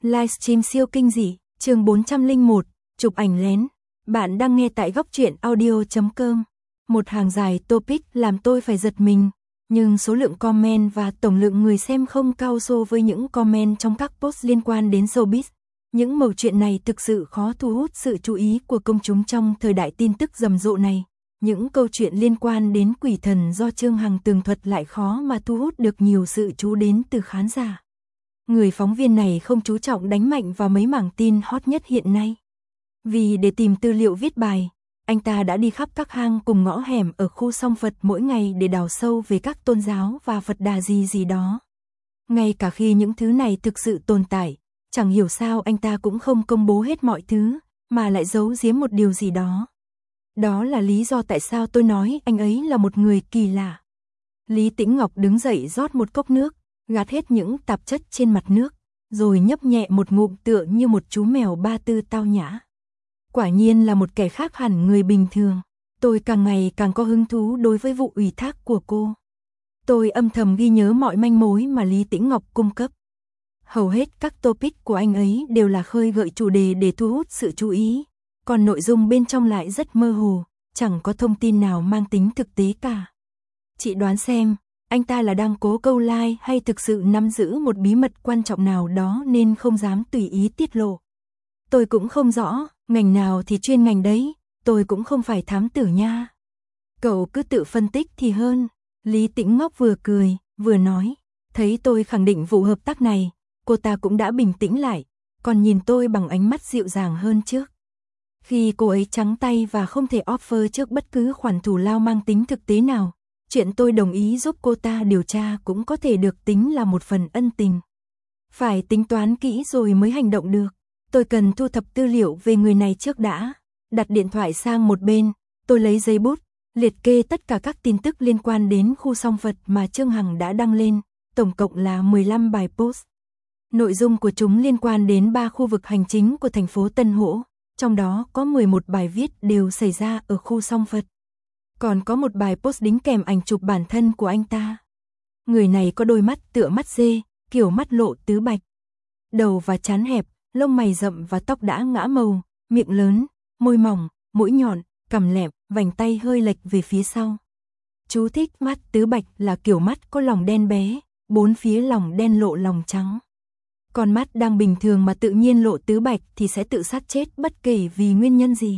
Livestream siêu kinh dị, chương 401, chụp ảnh lén. Bạn đang nghe tại góc truyện audio.com. Một hàng dài topic làm tôi phải giật mình, nhưng số lượng comment và tổng lượng người xem không cao so với những comment trong các post liên quan đến showbiz. Những mẩu chuyện này thực sự khó thu hút sự chú ý của công chúng trong thời đại tin tức rầm rộ này. Những câu chuyện liên quan đến quỷ thần do Trương Hằng tường thuật lại khó mà thu hút được nhiều sự chú đến từ khán giả. Người phóng viên này không chú trọng đánh mạnh vào mấy mảng tin hot nhất hiện nay. Vì để tìm tư liệu viết bài, anh ta đã đi khắp các hang cùng ngõ hẻm ở khu Song Phật mỗi ngày để đào sâu về các tôn giáo và Phật đà gì đó. Ngay cả khi những thứ này thực sự tồn tại, chẳng hiểu sao anh ta cũng không công bố hết mọi thứ, mà lại giấu giếm một điều gì đó. Đó là lý do tại sao tôi nói anh ấy là một người kỳ lạ. Lý Tĩnh Ngọc đứng dậy rót một cốc nước, gạt hết những tạp chất trên mặt nước, rồi nhấp nhẹ một ngụm tựa như một chú mèo ba tư tao nhã. Quả nhiên là một kẻ khác hẳn người bình thường. Tôi càng ngày càng có hứng thú đối với vụ ủy thác của cô. Tôi âm thầm ghi nhớ mọi manh mối mà Lý Tĩnh Ngọc cung cấp. Hầu hết các topic của anh ấy đều là khơi gợi chủ đề để thu hút sự chú ý, còn nội dung bên trong lại rất mơ hồ, chẳng có thông tin nào mang tính thực tế cả. Chị đoán xem, anh ta là đang cố câu like hay thực sự nắm giữ một bí mật quan trọng nào đó nên không dám tùy ý tiết lộ. Tôi cũng không rõ, ngành nào thì chuyên ngành đấy, tôi cũng không phải thám tử nha. Cậu cứ tự phân tích thì hơn. Lý Tĩnh Ngọc vừa cười, vừa nói. Thấy tôi khẳng định vụ hợp tác này, cô ta cũng đã bình tĩnh lại, còn nhìn tôi bằng ánh mắt dịu dàng hơn trước. Khi cô ấy trắng tay và không thể offer trước bất cứ khoản thù lao mang tính thực tế nào, chuyện tôi đồng ý giúp cô ta điều tra cũng có thể được tính là một phần ân tình. Phải tính toán kỹ rồi mới hành động được. Tôi cần thu thập tư liệu về người này trước đã. Đặt điện thoại sang một bên, tôi lấy giấy bút, liệt kê tất cả các tin tức liên quan đến khu Song Phật mà Trương Hằng đã đăng lên, tổng cộng là 15 bài post. Nội dung của chúng liên quan đến 3 khu vực hành chính của thành phố Tân Hỗ, trong đó có 11 bài viết đều xảy ra ở khu Song Phật. Còn có một bài post đính kèm ảnh chụp bản thân của anh ta. Người này có đôi mắt tựa mắt dê, kiểu mắt lộ tứ bạch. Đầu và trán hẹp, lông mày rậm và tóc đã ngã màu, miệng lớn, môi mỏng, mũi nhọn, cằm lẹm, vành tay hơi lệch về phía sau. Chú thích mắt tứ bạch là kiểu mắt có lòng đen bé, bốn phía lòng đen lộ lòng trắng. Con mắt đang bình thường mà tự nhiên lộ tứ bạch thì sẽ tự sát chết bất kể vì nguyên nhân gì.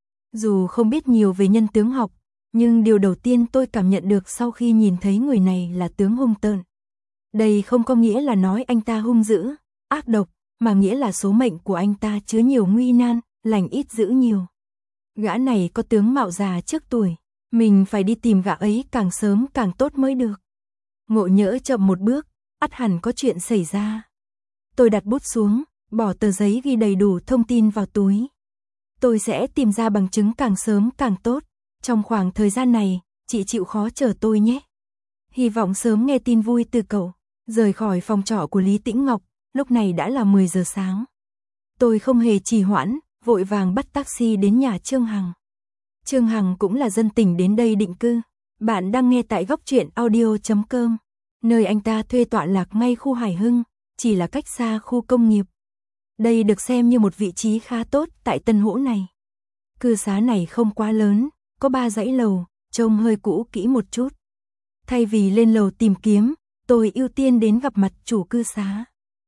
Dù không biết nhiều về nhân tướng học, nhưng điều đầu tiên tôi cảm nhận được sau khi nhìn thấy người này là tướng hung tợn. Đây không có nghĩa là nói anh ta hung dữ, ác độc, mà nghĩa là số mệnh của anh ta chứa nhiều nguy nan, lành ít dữ nhiều. Gã này có tướng mạo già trước tuổi, mình phải đi tìm gã ấy càng sớm càng tốt mới được. Ngộ nhỡ chậm một bước, ắt hẳn có chuyện xảy ra. Tôi đặt bút xuống, bỏ tờ giấy ghi đầy đủ thông tin vào túi. Tôi sẽ tìm ra bằng chứng càng sớm càng tốt. Trong khoảng thời gian này, chị chịu khó chờ tôi nhé. Hy vọng sớm nghe tin vui từ cậu. Rời khỏi phòng trọ của Lý Tĩnh Ngọc, lúc này đã là 10 giờ sáng. Tôi không hề trì hoãn, vội vàng bắt taxi đến nhà Trương Hằng. Trương Hằng cũng là dân tỉnh đến đây định cư. Bạn đang nghe tại góc truyện audio.com. Nơi anh ta thuê tọa lạc ngay khu Hải Hưng, chỉ là cách xa khu công nghiệp. Đây được xem như một vị trí khá tốt tại Tân Hỗ này. Cư xá này không quá lớn, có 3 dãy lầu, trông hơi cũ kỹ một chút. Thay vì lên lầu tìm kiếm, tôi ưu tiên đến gặp mặt chủ cư xá.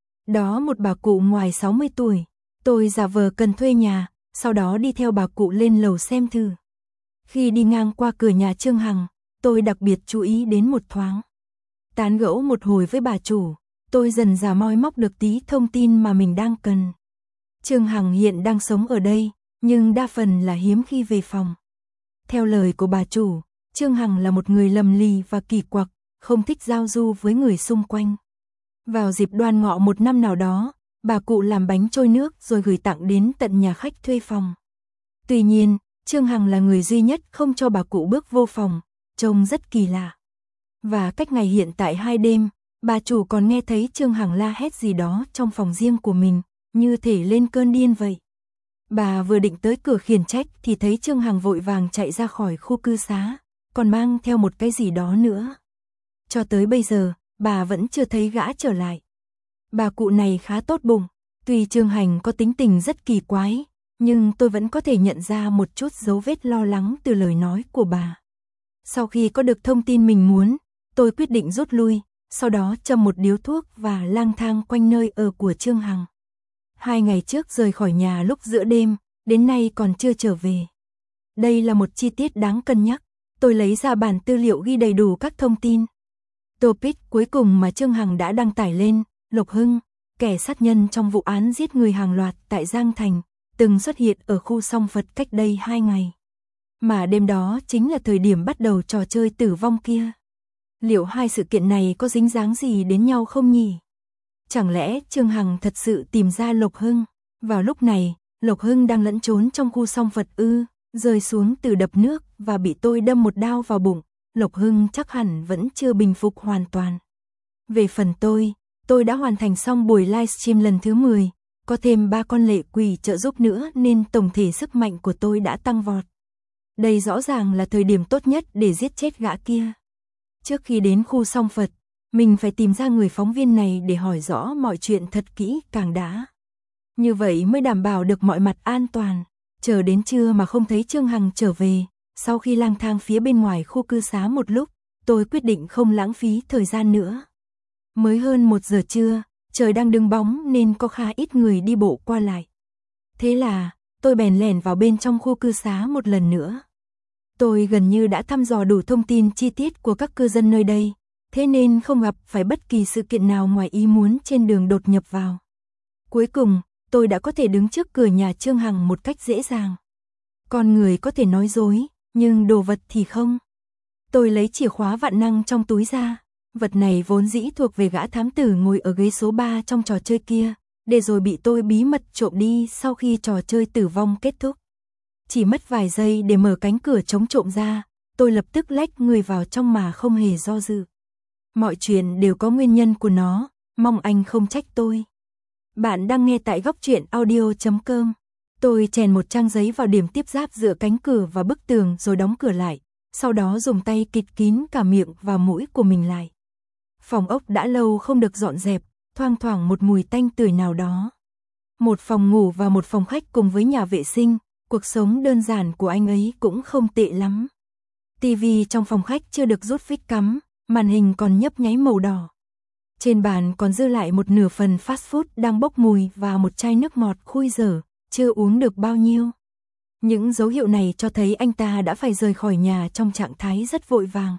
Đó một bà cụ ngoài 60 tuổi, tôi giả vờ cần thuê nhà, sau đó đi theo bà cụ lên lầu xem thử. Khi đi ngang qua cửa nhà Trương Hằng, tôi đặc biệt chú ý đến một thoáng. Tán gẫu một hồi với bà chủ, tôi dần dà moi móc được tí thông tin mà mình đang cần. Trương Hằng hiện đang sống ở đây, nhưng đa phần là hiếm khi về phòng. Theo lời của bà chủ, Trương Hằng là một người lầm lì và kỳ quặc, không thích giao du với người xung quanh. Vào dịp Đoan Ngọ một năm nào đó, bà cụ làm bánh trôi nước rồi gửi tặng đến tận nhà khách thuê phòng. Tuy nhiên, Trương Hằng là người duy nhất không cho bà cụ bước vô phòng, trông rất kỳ lạ. Và cách ngày hiện tại 2 đêm, bà chủ còn nghe thấy Trương Hằng la hét gì đó trong phòng riêng của mình, như thể lên cơn điên vậy. Bà vừa định tới cửa khiển trách thì thấy Trương Hằng vội vàng chạy ra khỏi khu cư xá, còn mang theo một cái gì đó nữa. Cho tới bây giờ, bà vẫn chưa thấy gã trở lại. Bà cụ này khá tốt bụng, Tuy Trương Hành có tính tình rất kỳ quái, nhưng tôi vẫn có thể nhận ra một chút dấu vết lo lắng từ lời nói của bà. Sau khi có được thông tin mình muốn, tôi quyết định rút lui, sau đó châm một điếu thuốc và lang thang quanh nơi ở của Trương Hằng. 2 ngày trước rời khỏi nhà lúc giữa đêm, đến nay còn chưa trở về. Đây là một chi tiết đáng cân nhắc. Tôi lấy ra bản tư liệu ghi đầy đủ các thông tin. Topic cuối cùng mà Trương Hằng đã đăng tải lên, Lộc Hưng, kẻ sát nhân trong vụ án giết người hàng loạt tại Giang Thành, từng xuất hiện ở khu Song Phật cách đây 2 ngày. Mà đêm đó chính là thời điểm bắt đầu trò chơi tử vong kia. Liệu hai sự kiện này có dính dáng gì đến nhau không nhỉ? Chẳng lẽ Trương Hằng thật sự tìm ra Lộc Hưng? Vào lúc này, Lộc Hưng đang lẫn trốn trong khu Song Phật ư, rơi xuống từ đập nước và bị tôi đâm một đao vào bụng. Lộc Hưng chắc hẳn vẫn chưa bình phục hoàn toàn. Về phần tôi đã hoàn thành xong buổi livestream lần thứ 10, có thêm 3 con lệ quỷ trợ giúp nữa nên tổng thể sức mạnh của tôi đã tăng vọt. Đây rõ ràng là thời điểm tốt nhất để giết chết gã kia. Trước khi đến khu Song Phật, mình phải tìm ra người phóng viên này để hỏi rõ mọi chuyện thật kỹ càng đã. Như vậy mới đảm bảo được mọi mặt an toàn. Chờ đến trưa mà không thấy Trương Hằng trở về, sau khi lang thang phía bên ngoài khu cư xá một lúc, tôi quyết định không lãng phí thời gian nữa. Mới hơn 1 giờ trưa, trời đang đứng bóng nên có khá ít người đi bộ qua lại. Thế là, tôi bèn lẻn vào bên trong khu cư xá một lần nữa. Tôi gần như đã thăm dò đủ thông tin chi tiết của các cư dân nơi đây, thế nên không gặp phải bất kỳ sự kiện nào ngoài ý muốn trên đường đột nhập vào. Cuối cùng, tôi đã có thể đứng trước cửa nhà Trương Hằng một cách dễ dàng. Con người có thể nói dối, nhưng đồ vật thì không. Tôi lấy chìa khóa vạn năng trong túi ra, vật này vốn dĩ thuộc về gã thám tử ngồi ở ghế số 3 trong trò chơi kia, để rồi bị tôi bí mật trộm đi sau khi trò chơi tử vong kết thúc. Chỉ mất vài giây để mở cánh cửa chống trộm ra, tôi lập tức lách người vào trong mà không hề do dự. Mọi chuyện đều có nguyên nhân của nó, mong anh không trách tôi. Bạn đang nghe tại Góc Truyện Audio.com. Tôi chèn một trang giấy vào điểm tiếp giáp giữa cánh cửa và bức tường rồi đóng cửa lại, sau đó dùng tay bịt kín cả miệng và mũi của mình lại. Phòng ốc đã lâu không được dọn dẹp, thoang thoảng một mùi tanh tưởi nào đó. Một phòng ngủ và một phòng khách cùng với nhà vệ sinh, cuộc sống đơn giản của anh ấy cũng không tệ lắm. TV trong phòng khách chưa được rút phích cắm, màn hình còn nhấp nháy màu đỏ. Trên bàn còn dư lại một nửa phần fast food đang bốc mùi và một chai nước ngọt khui dở, chưa uống được bao nhiêu. Những dấu hiệu này cho thấy anh ta đã phải rời khỏi nhà trong trạng thái rất vội vàng.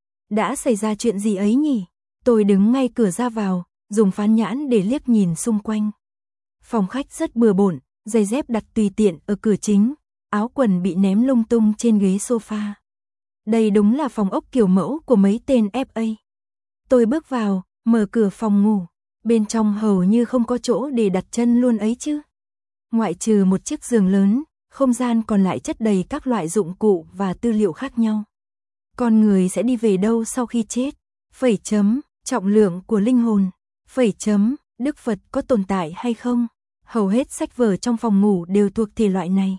Đã xảy ra chuyện gì ấy nhỉ? Tôi đứng ngay cửa ra vào, dùng phán nhãn để liếc nhìn xung quanh. Phòng khách rất bừa bộn, giày dép đặt tùy tiện ở cửa chính, áo quần bị ném lung tung trên ghế sofa. Đây đúng là phòng ốc kiểu mẫu của mấy tên FA. Tôi bước vào, mở cửa phòng ngủ, bên trong hầu như không có chỗ để đặt chân luôn ấy chứ. Ngoại trừ một chiếc giường lớn, không gian còn lại chất đầy các loại dụng cụ và tư liệu khác nhau. Con người sẽ đi về đâu sau khi chết? Phẩy chấm, trọng lượng của linh hồn. Phẩy chấm, Đức Phật có tồn tại hay không? Hầu hết sách vở trong phòng ngủ đều thuộc thể loại này.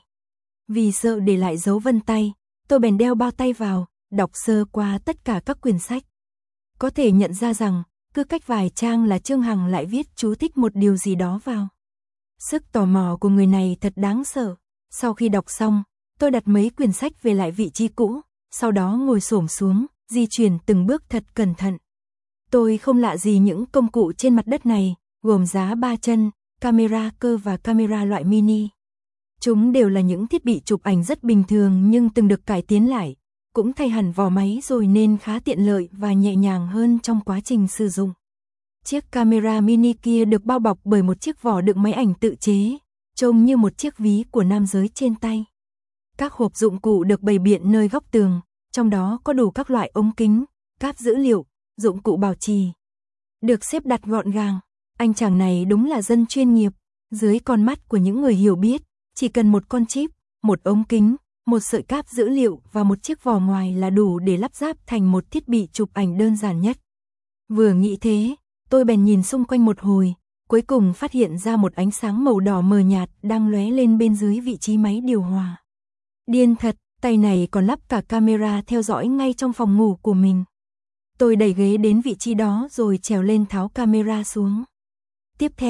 Vì sợ để lại dấu vân tay, tôi bèn đeo bao tay vào, đọc sơ qua tất cả các quyển sách. Có thể nhận ra rằng, cứ cách vài trang là Trương Hằng lại viết chú thích một điều gì đó vào. Sức tò mò của người này thật đáng sợ. Sau khi đọc xong, tôi đặt mấy quyển sách về lại vị trí cũ, sau đó ngồi xổm xuống, di chuyển từng bước thật cẩn thận. Tôi không lạ gì những công cụ trên mặt đất này, gồm giá 3 chân, camera cơ và camera loại mini. Chúng đều là những thiết bị chụp ảnh rất bình thường nhưng từng được cải tiến lại, cũng thay hẳn vỏ máy rồi nên khá tiện lợi và nhẹ nhàng hơn trong quá trình sử dụng. Chiếc camera mini kia được bao bọc bởi một chiếc vỏ đựng máy ảnh tự chế, trông như một chiếc ví của nam giới trên tay. Các hộp dụng cụ được bày biện nơi góc tường, trong đó có đủ các loại ống kính, cáp dữ liệu, dụng cụ bảo trì. Được xếp đặt gọn gàng, anh chàng này đúng là dân chuyên nghiệp, dưới con mắt của những người hiểu biết, chỉ cần một con chip, một ống kính, một sợi cáp dữ liệu và một chiếc vỏ ngoài là đủ để lắp ráp thành một thiết bị chụp ảnh đơn giản nhất. Vừa nghĩ thế, tôi bèn nhìn xung quanh một hồi, cuối cùng phát hiện ra một ánh sáng màu đỏ mờ nhạt đang lóe lên bên dưới vị trí máy điều hòa. Điên thật, tay này còn lắp cả camera theo dõi ngay trong phòng ngủ của mình. Tôi đẩy ghế đến vị trí đó rồi trèo lên tháo camera xuống. Tiếp theo,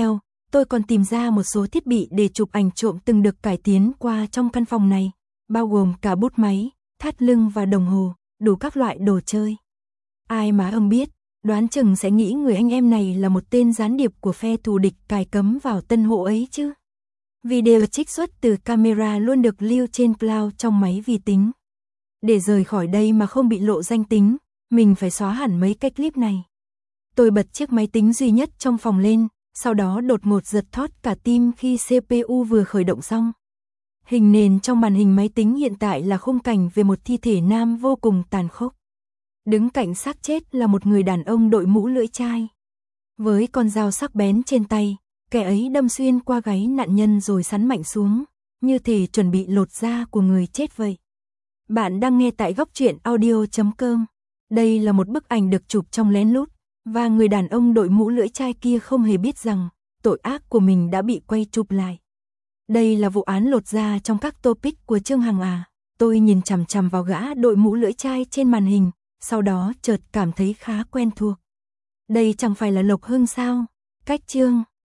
Tôi còn tìm ra một số thiết bị để chụp ảnh trộm từng được cải tiến qua trong căn phòng này, bao gồm cả bút máy, thắt lưng và đồng hồ, đủ các loại đồ chơi. Ai mà không biết, đoán chừng sẽ nghĩ người anh em này là một tên gián điệp của phe thù địch cài cấm vào tân hộ ấy chứ. Video trích xuất từ camera luôn được lưu trên cloud trong máy vi tính. Để rời khỏi đây mà không bị lộ danh tính, mình phải xóa hẳn mấy cái clip này. Tôi bật chiếc máy tính duy nhất trong phòng lên, sau đó đột ngột giật thót cả tim khi CPU vừa khởi động xong. Hình nền trong màn hình máy tính hiện tại là khung cảnh về một thi thể nam vô cùng tàn khốc. Đứng cạnh xác chết là một người đàn ông đội mũ lưỡi chai. Với con dao sắc bén trên tay, kẻ ấy đâm xuyên qua gáy nạn nhân rồi sắn mạnh xuống, như thể chuẩn bị lột da của người chết vậy. Bạn đang nghe tại góc truyện audio.com. Đây là một bức ảnh được chụp trong lén lút, và người đàn ông đội mũ lưỡi chai kia không hề biết rằng tội ác của mình đã bị quay chụp lại. Đây là vụ án lột da trong các topic của Trương Hằng à. Tôi nhìn chằm chằm vào gã đội mũ lưỡi chai trên màn hình, sau đó chợt cảm thấy khá quen thuộc. Đây chẳng phải là Lộc Hưng sao? Cách Trương